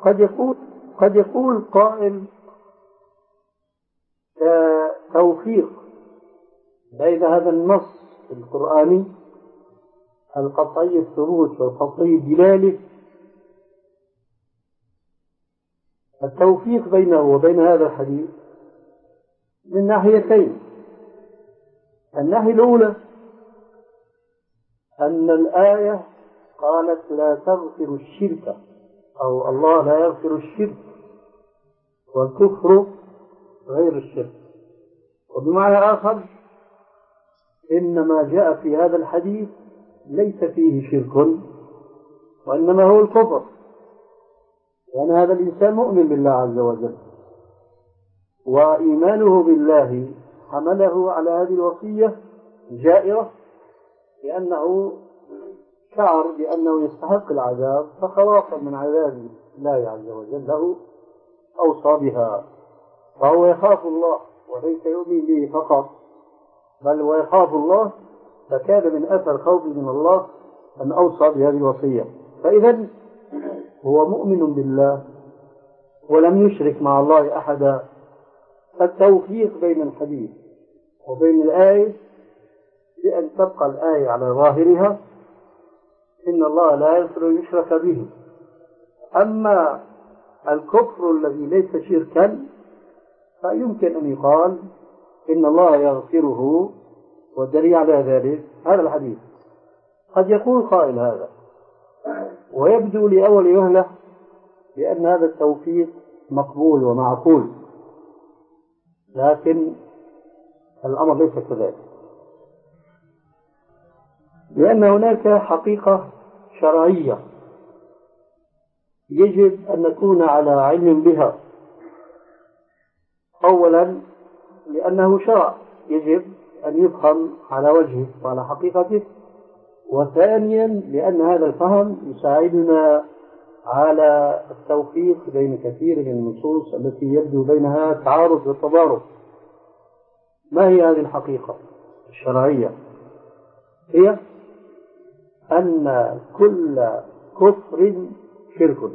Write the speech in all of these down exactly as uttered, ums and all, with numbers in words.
قد يقول قد يقول قائل توفيق بين هذا النص القرآني القطعي الثبوت والقطعي الدلالة، التوفيق بينه وبين هذا الحديث من ناحيتين. الناحية الأولى أن الآية قالت لا تغفر الشرك، أو الله لا يغفر الشرك، والكفر غير الشرك. وبمعنى آخر إن ما جاء في هذا الحديث ليس فيه شرك وإنما هو الكفر، لأن هذا الإنسان مؤمن بالله عز وجل، وإيمانه بالله حمله على هذه الوصية جائرة، لأنه شعر بأنه يستحق العذاب، فخلاصا من عذاب الله عز وجل له أوصى بها، فهو يخاف الله وليس يؤمن به فقط، بل ويخاف الله، فكان من أثر خوفه من الله أن أوصى بهذه الوصية. فإذا هو مؤمن بالله ولم يشرك مع الله أحدا. التوفيق بين الحديث وبين الآية بأن تبقى الآية على ظاهرها، إن الله لا يغفر أن يشرك به. أما الكفر الذي ليس شركا فيمكن أن يقال إن الله يغفره، والدليل على ذلك هذا الحديث. قد يقول قائل هذا ويبدو لأول وهلة بأن هذا التوفيق مقبول ومعقول، لكن الأمر ليس كذلك، لأن هناك حقيقة شرعية يجب أن نكون على علم بها. أولا لأنه شرع يجب أن يفهم على وجهه وعلى حقيقته، وثانيا لأن هذا الفهم يساعدنا على التوفيق بين كثير من النصوص التي يبدو بينها تعارض وتضارب. ما هي هذه الحقيقة الشرعية؟ هي أن كل كفر شرك.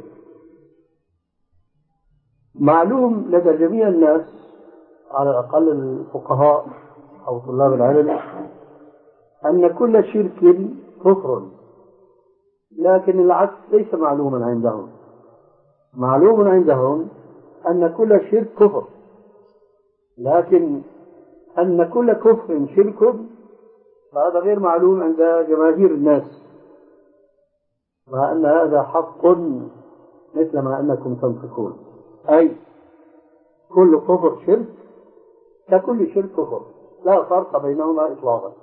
معلوم لدى جميع الناس، على الأقل الفقهاء أو طلاب العلم، أن كل شرك كفر، لكن العكس ليس معلوما عندهم. معلوم عندهم أن كل شرك كفر، لكن أن كل كفر شرك فهذا غير معلوم عند جماهير الناس، مع أن هذا حق مثل ما أنكم تنطقون، أي كل كفر شرك ككل شرك كفر، لا فرق بينهما إطلاقا.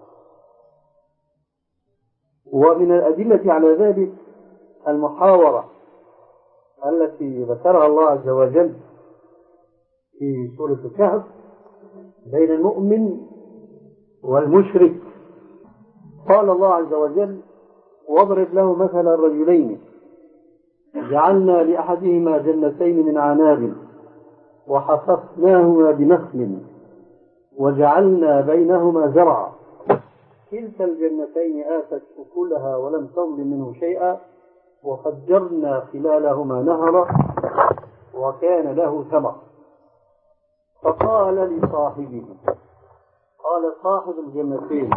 ومن الأدلة على ذلك المحاورة التي ذكرها الله عز وجل في سورة الكهف بين المؤمن والمشرك. قال الله عز وجل واضرب له مثل الرجلين جعلنا لأحدهما جنتين من عناب وحففناهما بنخل وجعلنا بينهما زرعا كلتا الجنتين آتت أكلها ولم تظلم منه شيئا وفجرنا خلالهما نهرا وكان له ثمر. فقال لصاحبه، قال صاحب الجنتين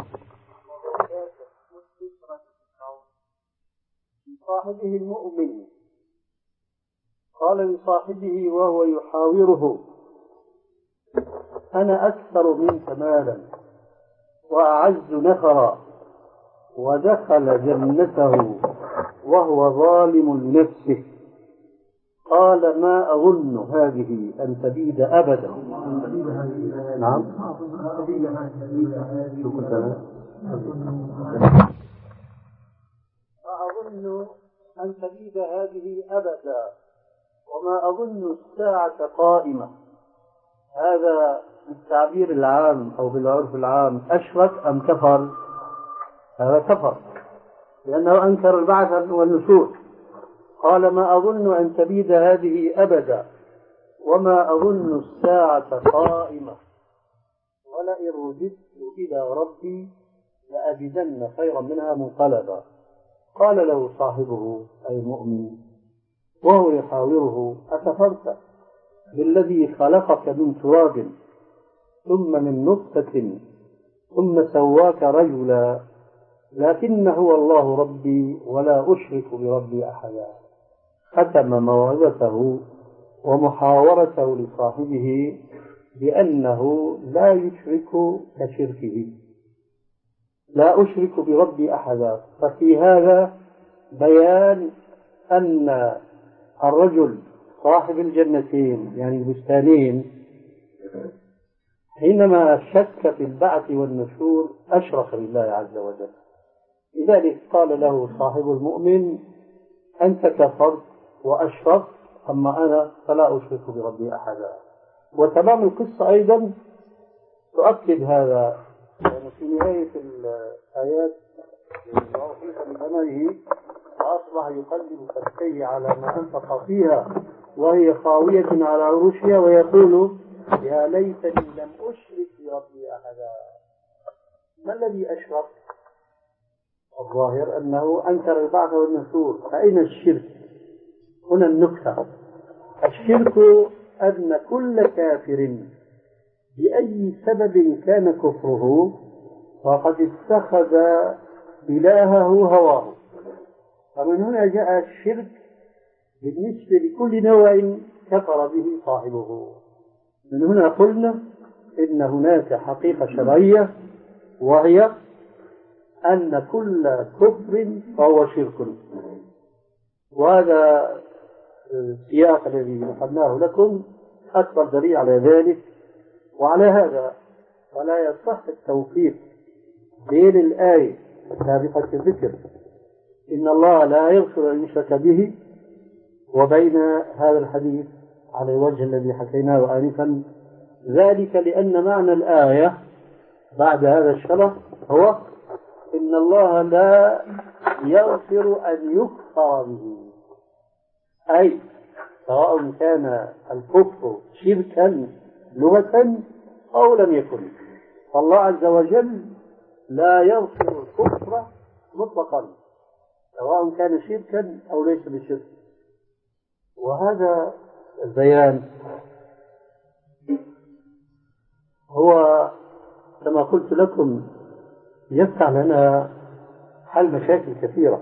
لصاحبه المؤمن، قال لصاحبه وهو يحاوره أنا أكثر منك مالا وأعز نفرا، ودخل جنته وهو ظالم لنفسه، قال ما أظن هذه أن تبيد أبدا. نعم شو كنت أنا؟ ما أظن أن تبيد هذه أبدا وما أظن الساعة قائمة. هذا بالتعبير العام أو بالعرف العام أشرك أم كفر؟ هذا كفر، لأنه أنكر البعث والنشور. قال ما أظن أن تبيد هذه أبدا وما أظن الساعة قائمة ولئن رددت إلى ربي لأجدن خيرا منها منقلبا. قال له صاحبه أي المؤمن وهو يحاوره: أكفرت بالذي خلقك من تراب ثم من نطفة ثم سواك رجلا لكن هو الله ربي ولا أشرك بربي أحدا. ختم موعظته ومحاورته لصاحبه بأنه لا يشرك كشركه، لا أشرك بربي أحدا. ففي هذا بيان أن الرجل صاحب الجنتين يعني البستانين حينما شك في البعث والنشور أشرك بالله عز وجل. لذلك قال له صاحب المؤمن: أنت كفرت وأشركت، أما أنا فلا أشرك بربي أحدا. وتمام القصة أيضا تؤكد هذا، يعني في نهاية الآيات وأحيط بثمره فأصبح يقلب كفيه على ما أنفق فيها وهي خاوية على عروشها ويقول: يا ليتني لم أشرك بربي أحدا. ما الذي أشرك؟ الظاهر أنه أنكر البعث والنشور. فأين الشرك؟ هنا النكتة. الشرك أن كل كافر بأي سبب كان كفره فقد اتخذ إلهه هواه. فمن هنا جاء الشرك بالنسبة لكل نوع كفر به صاحبه. من هنا قلنا إن هناك حقيقة شرعية، وهي أن كل كفر فهو شرك. وهذا السياق الذي نقلناه لكم أكبر دليل على ذلك. وعلى هذا فلا يصح التوفيق بين الآية سابقة الذكر إن الله لا يغفر أن يشرك به وبين هذا الحديث على الوجه الذي حكيناه آنفا. ذلك لأن معنى الآية بعد هذا الشرف هو إن الله لا يغفر أن يكفر به، أي سواء كان الكفر شركا لغة أو لم يكن. فالله عز وجل لا يغفر الكفر مطلقا سواء كان شركا أو ليس بشرك. وهذا البيان هو كما قلت لكم يفتح لنا حل مشاكل كثيرة.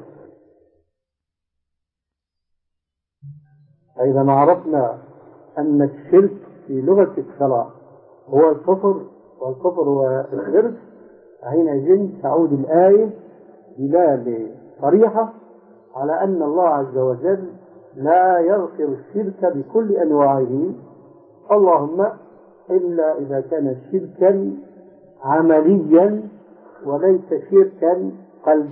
إذا ما عرفنا أن الشرك في لغة الشرع هو الكفر والكفر هو الشرك، حينئذ تعود الآية دلالة صريحة على أن الله عز وجل لا يغفر الشرك بكل أنواعه، اللهم إلا إذا كان شركا عمليا وليس شركا قلبيا.